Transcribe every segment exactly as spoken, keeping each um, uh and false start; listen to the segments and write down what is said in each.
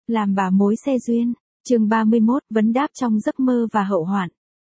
Làm bà mối xe duyên, chương ba mươi mốt, vấn đáp trong giấc mơ và hậu hoạn.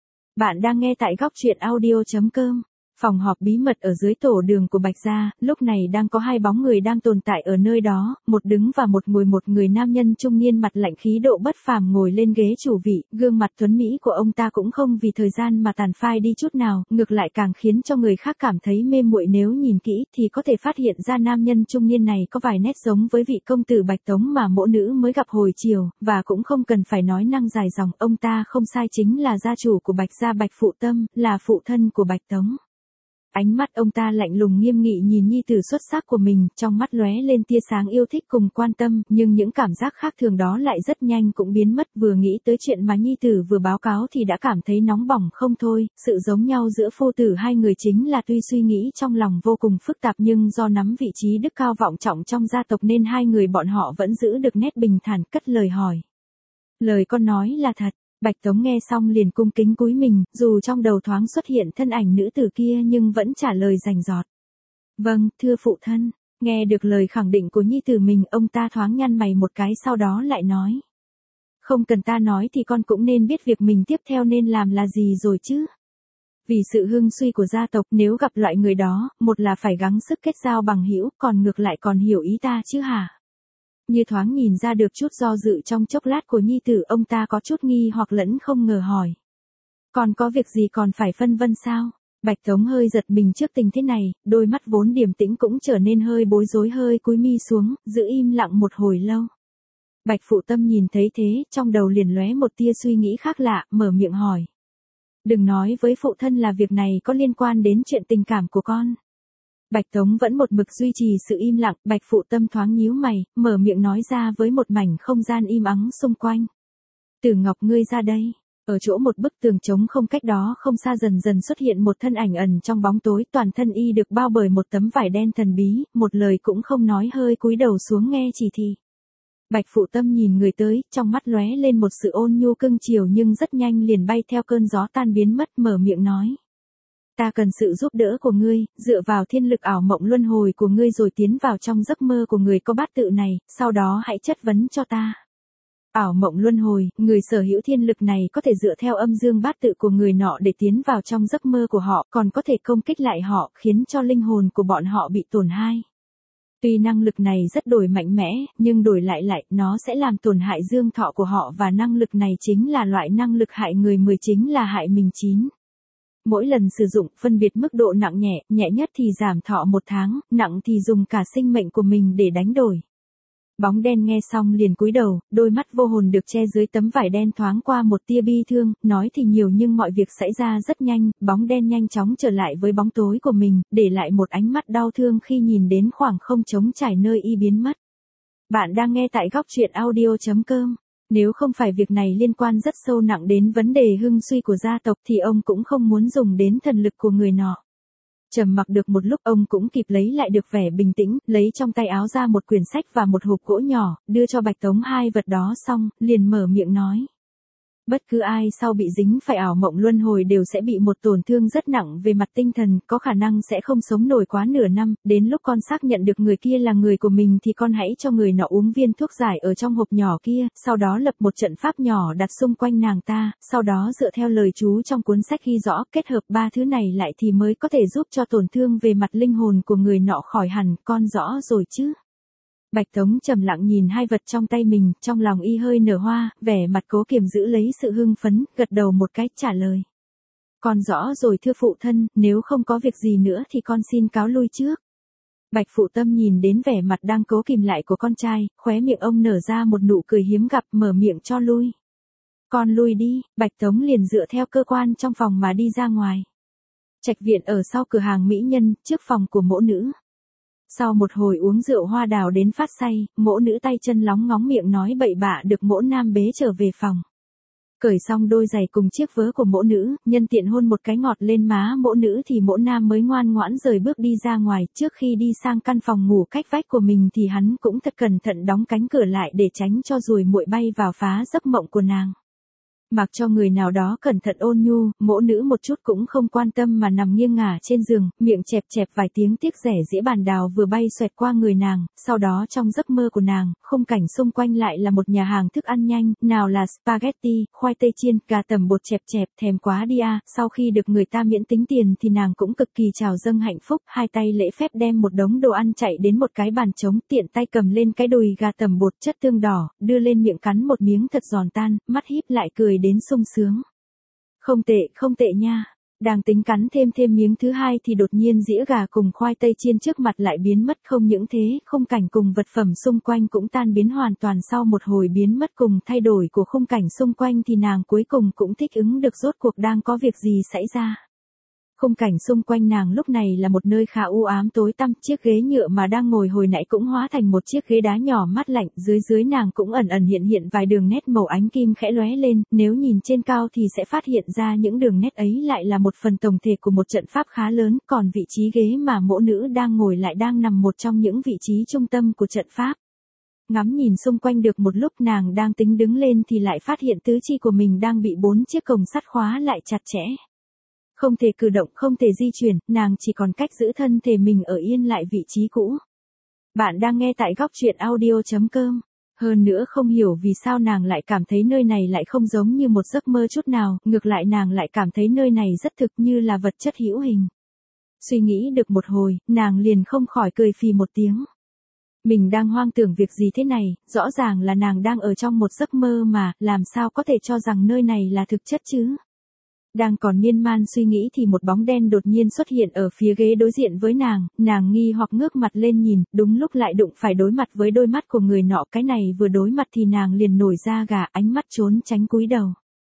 Bạn đang nghe tại góc truyện audio.com. Phòng họp bí mật ở dưới tổ đường của Bạch Gia, lúc này đang có hai bóng người đang tồn tại ở nơi đó, một đứng và một ngồi. Một người nam nhân trung niên mặt lạnh khí độ bất phàm ngồi lên ghế chủ vị, gương mặt tuấn mỹ của ông ta cũng không vì thời gian mà tàn phai đi chút nào, ngược lại càng khiến cho người khác cảm thấy mê muội. Nếu nhìn kỹ thì có thể phát hiện ra nam nhân trung niên này có vài nét giống với vị công tử Bạch Tống mà mỗ nữ mới gặp hồi chiều, và cũng không cần phải nói năng dài dòng, ông ta không sai, chính là gia chủ của Bạch Gia Bạch Phụ Tâm, là phụ thân của Bạch Tống. Ánh mắt ông ta lạnh lùng nghiêm nghị nhìn nhi tử xuất sắc của mình, trong mắt lóe lên tia sáng yêu thích cùng quan tâm, nhưng những cảm giác khác thường đó lại rất nhanh cũng biến mất. Vừa nghĩ tới chuyện mà nhi tử vừa báo cáo thì đã cảm thấy nóng bỏng không thôi. Sự giống nhau giữa phu tử hai người chính là tuy suy nghĩ trong lòng vô cùng phức tạp, nhưng do nắm vị trí đức cao vọng trọng trong gia tộc nên hai người bọn họ vẫn giữ được nét bình thản, cất lời hỏi. Lời con nói là thật. Bạch Tống nghe xong liền cung kính cúi mình, dù trong đầu thoáng xuất hiện thân ảnh nữ tử kia nhưng vẫn trả lời rành rọt. Vâng, thưa phụ thân. Nghe được lời khẳng định của nhi tử mình, ông ta thoáng nhăn mày một cái, sau đó lại nói. Không cần ta nói thì con cũng nên biết việc mình tiếp theo nên làm là gì rồi chứ. Vì sự hưng suy của gia tộc, nếu gặp loại người đó, một là phải gắng sức kết giao bằng hữu, còn ngược lại còn hiểu ý ta chứ hả? Như thoáng nhìn ra được chút do dự trong chốc lát của nhi tử, ông ta có chút nghi hoặc lẫn không ngờ hỏi. Còn có việc gì còn phải phân vân sao? Bạch Tống hơi giật mình trước tình thế này, đôi mắt vốn điềm tĩnh cũng trở nên hơi bối rối, hơi cúi mi xuống, giữ im lặng một hồi lâu. Bạch Phụ Tâm nhìn thấy thế, trong đầu liền lóe một tia suy nghĩ khác lạ, mở miệng hỏi. Đừng nói với phụ thân là việc này có liên quan đến chuyện tình cảm của con. Bạch Tống vẫn một mực duy trì sự im lặng, Bạch Phụ Tâm thoáng nhíu mày, mở miệng nói ra với một mảnh không gian im ắng xung quanh. Tử Ngọc, ngươi ra đây. Ở chỗ một bức tường trống không cách đó không xa dần dần xuất hiện một thân ảnh ẩn trong bóng tối, toàn thân y được bao bởi một tấm vải đen thần bí, một lời cũng không nói, hơi cúi đầu xuống nghe chỉ thị. Bạch Phụ Tâm nhìn người tới, trong mắt lóe lên một sự ôn nhu cưng chiều nhưng rất nhanh liền bay theo cơn gió tan biến mất, mở miệng nói. Ta cần sự giúp đỡ của ngươi, dựa vào thiên lực ảo mộng luân hồi của ngươi rồi tiến vào trong giấc mơ của người có bát tự này, sau đó hãy chất vấn cho ta. Ảo mộng luân hồi, người sở hữu thiên lực này có thể dựa theo âm dương bát tự của người nọ để tiến vào trong giấc mơ của họ, còn có thể công kích lại họ, khiến cho linh hồn của bọn họ bị tổn hại. Tuy năng lực này rất đổi mạnh mẽ, nhưng đổi lại lại, nó sẽ làm tổn hại dương thọ của họ, và năng lực này chính là loại năng lực hại người mười, chính là hại mình chín. Mỗi lần sử dụng, phân biệt mức độ nặng nhẹ, nhẹ nhất thì giảm thọ một tháng, nặng thì dùng cả sinh mệnh của mình để đánh đổi. Bóng đen nghe xong liền cúi đầu, đôi mắt vô hồn được che dưới tấm vải đen thoáng qua một tia bi thương, nói thì nhiều nhưng mọi việc xảy ra rất nhanh, bóng đen nhanh chóng trở lại với bóng tối của mình, để lại một ánh mắt đau thương khi nhìn đến khoảng không trống trải nơi y biến mất. Bạn đang nghe tại góc truyện audio.com. Nếu không phải việc này liên quan rất sâu nặng đến vấn đề hưng suy của gia tộc thì ông cũng không muốn dùng đến thần lực của người nọ. Trầm mặc được một lúc, ông cũng kịp lấy lại được vẻ bình tĩnh, lấy trong tay áo ra một quyển sách và một hộp gỗ nhỏ, đưa cho Bạch Tống hai vật đó xong, liền mở miệng nói. Bất cứ ai sau bị dính phải ảo mộng luân hồi đều sẽ bị một tổn thương rất nặng về mặt tinh thần, có khả năng sẽ không sống nổi quá nửa năm, đến lúc con xác nhận được người kia là người của mình thì con hãy cho người nọ uống viên thuốc giải ở trong hộp nhỏ kia, sau đó lập một trận pháp nhỏ đặt xung quanh nàng ta, sau đó dựa theo lời chú trong cuốn sách ghi rõ, kết hợp ba thứ này lại thì mới có thể giúp cho tổn thương về mặt linh hồn của người nọ khỏi hẳn, con rõ rồi chứ? Bạch Tống trầm lặng nhìn hai vật trong tay mình, trong lòng y hơi nở hoa, vẻ mặt cố kiềm giữ lấy sự hưng phấn, gật đầu một cái, trả lời. Con rõ rồi thưa phụ thân, nếu không có việc gì nữa thì con xin cáo lui trước. Bạch Phụ Tâm nhìn đến vẻ mặt đang cố kìm lại của con trai, khóe miệng ông nở ra một nụ cười hiếm gặp, mở miệng cho lui. Con lui đi, Bạch Tống liền dựa theo cơ quan trong phòng mà đi ra ngoài. Trạch viện ở sau cửa hàng mỹ nhân, trước phòng của mỗ nữ. Sau một hồi uống rượu hoa đào đến phát say, mỗ nữ tay chân lóng ngóng miệng nói bậy bạ được mỗ nam bế trở về phòng. Cởi xong đôi giày cùng chiếc vớ của mỗ nữ, nhân tiện hôn một cái ngọt lên má mỗ nữ thì mỗ nam mới ngoan ngoãn rời bước đi ra ngoài. Trước khi đi sang căn phòng ngủ cách vách của mình thì hắn cũng thật cẩn thận đóng cánh cửa lại để tránh cho ruồi muội bay vào phá giấc mộng của nàng. Mặc cho người nào đó cẩn thận ôn nhu, mỗ nữ một chút cũng không quan tâm mà nằm nghiêng ngả trên giường, miệng chẹp chẹp vài tiếng tiếc rẻ dĩa bàn đào vừa bay xoẹt qua người nàng, sau đó trong giấc mơ của nàng, khung cảnh xung quanh lại là một nhà hàng thức ăn nhanh, nào là spaghetti, khoai tây chiên, gà tầm bột chẹp chẹp, thèm quá đi à, sau khi được người ta miễn tính tiền thì nàng cũng cực kỳ trào dâng hạnh phúc, hai tay lễ phép đem một đống đồ ăn chạy đến một cái bàn trống, tiện tay cầm lên cái đùi gà tầm bột chất tương đỏ, đưa lên miệng cắn một miếng thật giòn tan, mắt híp lại cười đến sung sướng. Không tệ, không tệ nha. Đang tính cắn thêm thêm miếng thứ hai thì đột nhiên dĩa gà cùng khoai tây chiên trước mặt lại biến mất, không những thế, khung cảnh cùng vật phẩm xung quanh cũng tan biến hoàn toàn. Sau một hồi biến mất cùng thay đổi của khung cảnh xung quanh thì nàng cuối cùng cũng thích ứng được rốt cuộc đang có việc gì xảy ra. Khung cảnh xung quanh nàng lúc này là một nơi khá u ám tối tăm, chiếc ghế nhựa mà đang ngồi hồi nãy cũng hóa thành một chiếc ghế đá nhỏ mát lạnh, dưới dưới nàng cũng ẩn ẩn hiện hiện vài đường nét màu ánh kim khẽ lóe lên, nếu nhìn trên cao thì sẽ phát hiện ra những đường nét ấy lại là một phần tổng thể của một trận pháp khá lớn, còn vị trí ghế mà mỗ nữ đang ngồi lại đang nằm một trong những vị trí trung tâm của trận pháp. Ngắm nhìn xung quanh được một lúc nàng đang tính đứng lên thì lại phát hiện tứ chi của mình đang bị bốn chiếc cổng sắt khóa lại chặt chẽ. Không thể cử động, không thể di chuyển, nàng chỉ còn cách giữ thân thể mình ở yên lại vị trí cũ. Bạn đang nghe tại góc truyện audio chấm com. Hơn nữa không hiểu vì sao nàng lại cảm thấy nơi này lại không giống như một giấc mơ chút nào, ngược lại nàng lại cảm thấy nơi này rất thực như là vật chất hữu hình. Suy nghĩ được một hồi, nàng liền không khỏi cười phì một tiếng. Mình đang hoang tưởng việc gì thế này, rõ ràng là nàng đang ở trong một giấc mơ mà, làm sao có thể cho rằng nơi này là thực chất chứ? Đang còn miên man suy nghĩ thì một bóng đen đột nhiên xuất hiện ở phía ghế đối diện với nàng, nàng nghi hoặc ngước mặt lên nhìn, đúng lúc lại đụng phải đối mặt với đôi mắt của người nọ, cái này vừa đối mặt thì nàng liền nổi da gà, ánh mắt trốn tránh cúi đầu.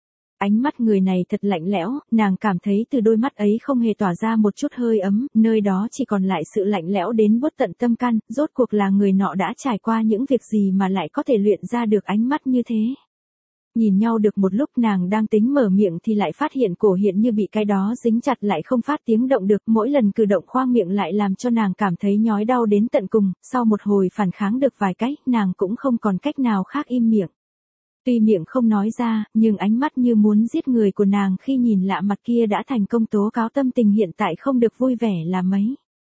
Ánh mắt người này thật lạnh lẽo, nàng cảm thấy từ đôi mắt ấy không hề tỏa ra một chút hơi ấm, nơi đó chỉ còn lại sự lạnh lẽo đến buốt tận tâm can, rốt cuộc là người nọ đã trải qua những việc gì mà lại có thể luyện ra được ánh mắt như thế. Nhìn nhau được một lúc nàng đang tính mở miệng thì lại phát hiện cổ hiện như bị cái đó dính chặt lại không phát tiếng động được, mỗi lần cử động khoang miệng lại làm cho nàng cảm thấy nhói đau đến tận cùng, sau một hồi phản kháng được vài cách, nàng cũng không còn cách nào khác im miệng. Tuy miệng không nói ra, nhưng ánh mắt như muốn giết người của nàng khi nhìn lạ mặt kia đã thành công tố cáo tâm tình hiện tại không được vui vẻ là mấy.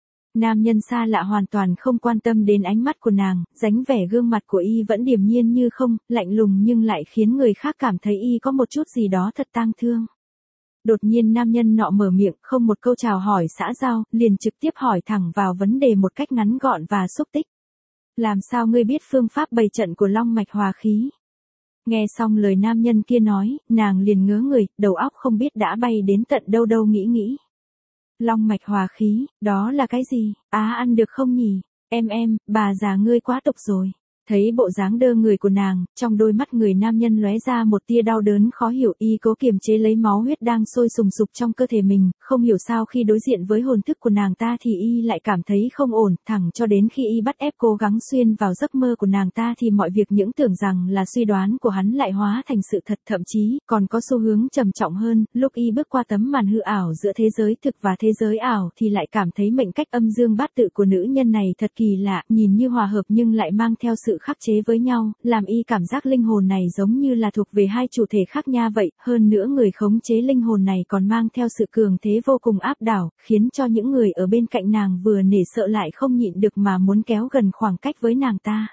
Nam nhân xa lạ hoàn toàn không quan tâm đến ánh mắt của nàng, dáng vẻ gương mặt của y vẫn điềm nhiên như không, lạnh lùng nhưng lại khiến người khác cảm thấy y có một chút gì đó thật tang thương. Đột nhiên nam nhân nọ mở miệng, không một câu chào hỏi xã giao, liền trực tiếp hỏi thẳng vào vấn đề một cách ngắn gọn và xúc tích. Làm sao ngươi biết phương pháp bày trận của long mạch hòa khí? Nghe xong lời nam nhân kia nói, nàng liền ngớ người, đầu óc không biết đã bay đến tận đâu đâu nghĩ nghĩ. Long mạch hòa khí, đó là cái gì? Á ăn được không nhỉ? Em em, bà già ngươi quá tục rồi. Thấy bộ dáng đơ người của nàng, trong đôi mắt người nam nhân lóe ra một tia đau đớn khó hiểu, y cố kiềm chế lấy máu huyết đang sôi sùng sục trong cơ thể mình, không hiểu sao khi đối diện với hồn thức của nàng ta thì y lại cảm thấy không ổn, thẳng cho đến khi y bắt ép cố gắng xuyên vào giấc mơ của nàng ta thì mọi việc những tưởng rằng là suy đoán của hắn lại hóa thành sự thật, thậm chí còn có xu hướng trầm trọng hơn, lúc y bước qua tấm màn hư ảo giữa thế giới thực và thế giới ảo thì lại cảm thấy mệnh cách âm dương bát tự của nữ nhân này thật kỳ lạ, nhìn như hòa hợp nhưng lại mang theo sự khắc chế với nhau, làm y cảm giác linh hồn này giống như là thuộc về hai chủ thể khác nha vậy, hơn nữa người khống chế linh hồn này còn mang theo sự cường thế vô cùng áp đảo, khiến cho những người ở bên cạnh nàng vừa nể sợ lại không nhịn được mà muốn kéo gần khoảng cách với nàng ta.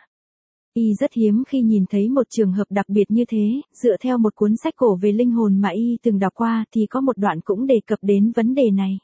Y rất hiếm khi nhìn thấy một trường hợp đặc biệt như thế, dựa theo một cuốn sách cổ về linh hồn mà y từng đọc qua thì có một đoạn cũng đề cập đến vấn đề này.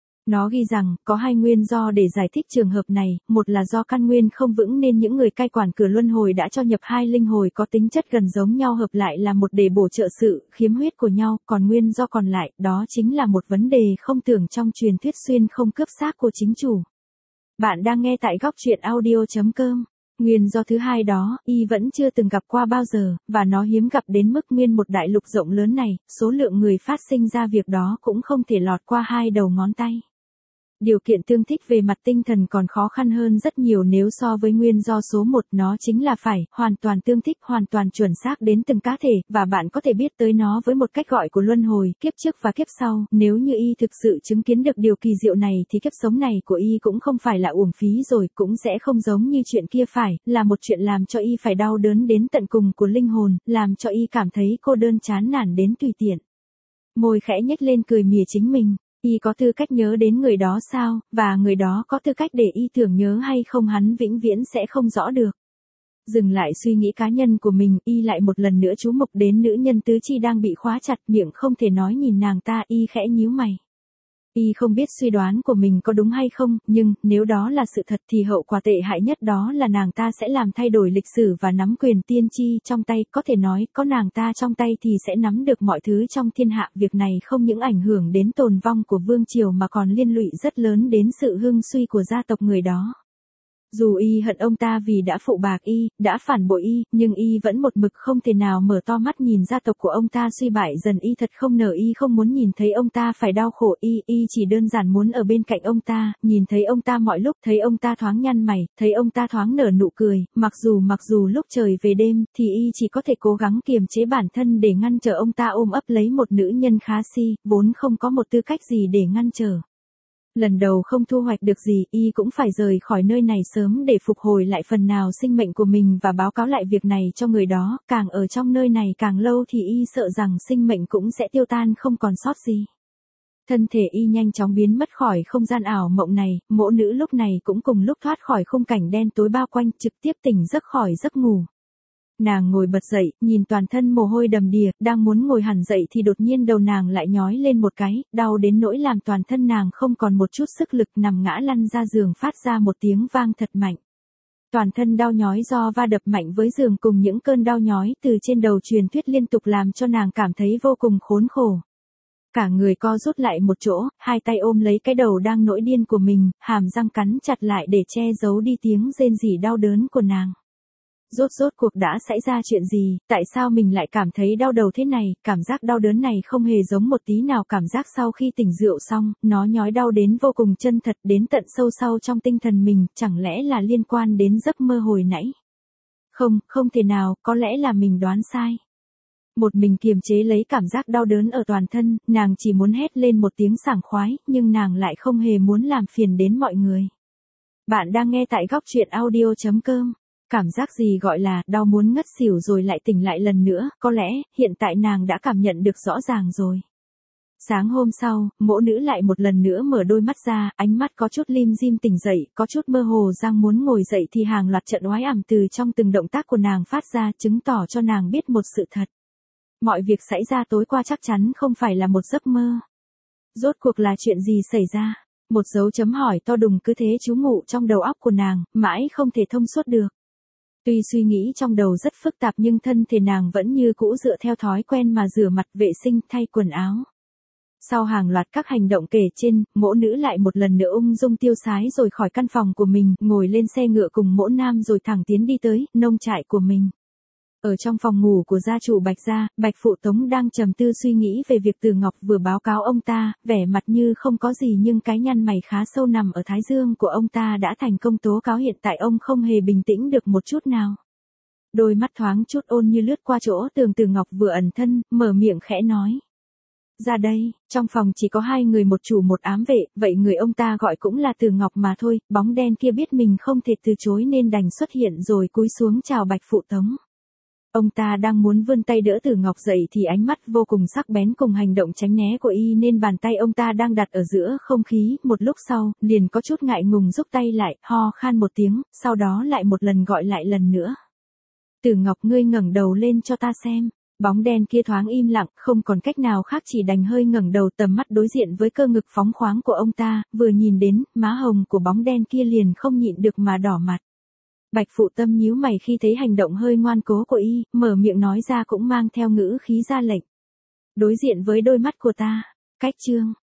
Nó ghi rằng, có hai nguyên do để giải thích trường hợp này, một là do căn nguyên không vững nên những người cai quản cửa luân hồi đã cho nhập hai linh hồi có tính chất gần giống nhau hợp lại là một để bổ trợ sự khiếm huyết của nhau, còn nguyên do còn lại, đó chính là một vấn đề không tưởng trong truyền thuyết xuyên không cướp xác của chính chủ. Bạn đang nghe tại góc truyện audio chấm com. Nguyên do thứ hai đó, y vẫn chưa từng gặp qua bao giờ, và nó hiếm gặp đến mức nguyên một đại lục rộng lớn này, số lượng người phát sinh ra việc đó cũng không thể lọt qua hai đầu ngón tay. Điều kiện tương thích về mặt tinh thần còn khó khăn hơn rất nhiều nếu so với nguyên do số một, nó chính là phải, hoàn toàn tương thích, hoàn toàn chuẩn xác đến từng cá thể, và bạn có thể biết tới nó với một cách gọi của luân hồi, kiếp trước và kiếp sau. Nếu như y thực sự chứng kiến được điều kỳ diệu này thì kiếp sống này của y cũng không phải là uổng phí rồi, cũng sẽ không giống như chuyện kia phải, là một chuyện làm cho y phải đau đớn đến tận cùng của linh hồn, làm cho y cảm thấy cô đơn chán nản đến tùy tiện. Môi khẽ nhếch lên cười mỉa chính mình. Y có tư cách nhớ đến người đó sao, và người đó có tư cách để y tưởng nhớ hay không hắn vĩnh viễn sẽ không rõ được. Dừng lại suy nghĩ cá nhân của mình, y lại một lần nữa chú mục đến nữ nhân tứ chi đang bị khóa chặt, miệng không thể nói nhìn nàng ta, y khẽ nhíu mày. Y không biết suy đoán của mình có đúng hay không, nhưng nếu đó là sự thật thì hậu quả tệ hại nhất đó là nàng ta sẽ làm thay đổi lịch sử và nắm quyền tiên tri trong tay, có thể nói, có nàng ta trong tay thì sẽ nắm được mọi thứ trong thiên hạ. Việc này không những ảnh hưởng đến tồn vong của vương triều mà còn liên lụy rất lớn đến sự hưng suy của gia tộc người đó. Dù y hận ông ta vì đã phụ bạc y, đã phản bội y, nhưng y vẫn một mực không thể nào mở to mắt nhìn gia tộc của ông ta suy bại dần. Y thật không nở, y không muốn nhìn thấy ông ta phải đau khổ, y, y chỉ đơn giản muốn ở bên cạnh ông ta, nhìn thấy ông ta mọi lúc, thấy ông ta thoáng nhăn mày, thấy ông ta thoáng nở nụ cười, mặc dù mặc dù lúc trời về đêm, thì y chỉ có thể cố gắng kiềm chế bản thân để ngăn trở ông ta ôm ấp lấy một nữ nhân khá si, vốn không có một tư cách gì để ngăn trở. Lần đầu không thu hoạch được gì, y cũng phải rời khỏi nơi này sớm để phục hồi lại phần nào sinh mệnh của mình và báo cáo lại việc này cho người đó, càng ở trong nơi này càng lâu thì y sợ rằng sinh mệnh cũng sẽ tiêu tan không còn sót gì. Thân thể y nhanh chóng biến mất khỏi không gian ảo mộng này, mỗ nữ lúc này cũng cùng lúc thoát khỏi khung cảnh đen tối bao quanh, trực tiếp tỉnh giấc khỏi giấc ngủ. Nàng ngồi bật dậy, nhìn toàn thân mồ hôi đầm đìa, đang muốn ngồi hẳn dậy thì đột nhiên đầu nàng lại nhói lên một cái, đau đến nỗi làm toàn thân nàng không còn một chút sức lực, nằm ngã lăn ra giường phát ra một tiếng vang thật mạnh. Toàn thân đau nhói do va đập mạnh với giường cùng những cơn đau nhói từ trên đầu truyền thuyết liên tục làm cho nàng cảm thấy vô cùng khốn khổ. Cả người co rút lại một chỗ, hai tay ôm lấy cái đầu đang nổi điên của mình, hàm răng cắn chặt lại để che giấu đi tiếng rên rỉ đau đớn của nàng. Rốt rốt cuộc đã xảy ra chuyện gì, tại sao mình lại cảm thấy đau đầu thế này, cảm giác đau đớn này không hề giống một tí nào cảm giác sau khi tỉnh rượu xong, nó nhói đau đến vô cùng chân thật đến tận sâu sau trong tinh thần mình, chẳng lẽ là liên quan đến giấc mơ hồi nãy? Không, không thể nào, có lẽ là mình đoán sai. Một mình kiềm chế lấy cảm giác đau đớn ở toàn thân, nàng chỉ muốn hét lên một tiếng sảng khoái, nhưng nàng lại không hề muốn làm phiền đến mọi người. Bạn đang nghe tại góc truyện audio chấm com. Cảm giác gì gọi là đau muốn ngất xỉu rồi lại tỉnh lại lần nữa, có lẽ, hiện tại nàng đã cảm nhận được rõ ràng rồi. Sáng hôm sau, mỗ nữ lại một lần nữa mở đôi mắt ra, ánh mắt có chút lim dim tỉnh dậy, có chút mơ hồ đang muốn ngồi dậy thì hàng loạt trận oái ảm từ trong từng động tác của nàng phát ra, chứng tỏ cho nàng biết một sự thật. Mọi việc xảy ra tối qua chắc chắn không phải là một giấc mơ. Rốt cuộc là chuyện gì xảy ra? Một dấu chấm hỏi to đùng cứ thế trú ngụ trong đầu óc của nàng, mãi không thể thông suốt được. Tuy suy nghĩ trong đầu rất phức tạp nhưng thân thể nàng vẫn như cũ dựa theo thói quen mà rửa mặt, vệ sinh, thay quần áo. Sau hàng loạt các hành động kể trên, mỗ nữ lại một lần nữa ung dung tiêu sái rồi khỏi căn phòng của mình, ngồi lên xe ngựa cùng mỗ nam rồi thẳng tiến đi tới nông trại của mình. Ở trong phòng ngủ của gia chủ Bạch gia, Bạch Phụ Tống đang trầm tư suy nghĩ về việc Từ Ngọc vừa báo cáo ông ta, vẻ mặt như không có gì nhưng cái nhăn mày khá sâu nằm ở thái dương của ông ta đã thành công tố cáo hiện tại ông không hề bình tĩnh được một chút nào. Đôi mắt thoáng chút ôn như lướt qua chỗ tường Từ Ngọc vừa ẩn thân, mở miệng khẽ nói. Ra đây, trong phòng chỉ có hai người một chủ một ám vệ, vậy người ông ta gọi cũng là Từ Ngọc mà thôi, bóng đen kia biết mình không thể từ chối nên đành xuất hiện rồi cúi xuống chào Bạch Phụ Tống. Ông ta đang muốn vươn tay đỡ Từ Ngọc dậy thì ánh mắt vô cùng sắc bén cùng hành động tránh né của y nên bàn tay ông ta đang đặt ở giữa không khí, một lúc sau, liền có chút ngại ngùng rút tay lại, ho khan một tiếng, sau đó lại một lần gọi lại lần nữa. Từ Ngọc ngươi ngẩng đầu lên cho ta xem. Bóng đen kia thoáng im lặng, không còn cách nào khác chỉ đành hơi ngẩng đầu, tầm mắt đối diện với cơ ngực phóng khoáng của ông ta, vừa nhìn đến, má hồng của bóng đen kia liền không nhịn được mà đỏ mặt. Bạch Phụ Tâm nhíu mày khi thấy hành động hơi ngoan cố của y, mở miệng nói ra cũng mang theo ngữ khí ra lệnh. Đối diện với đôi mắt của ta, cách chương,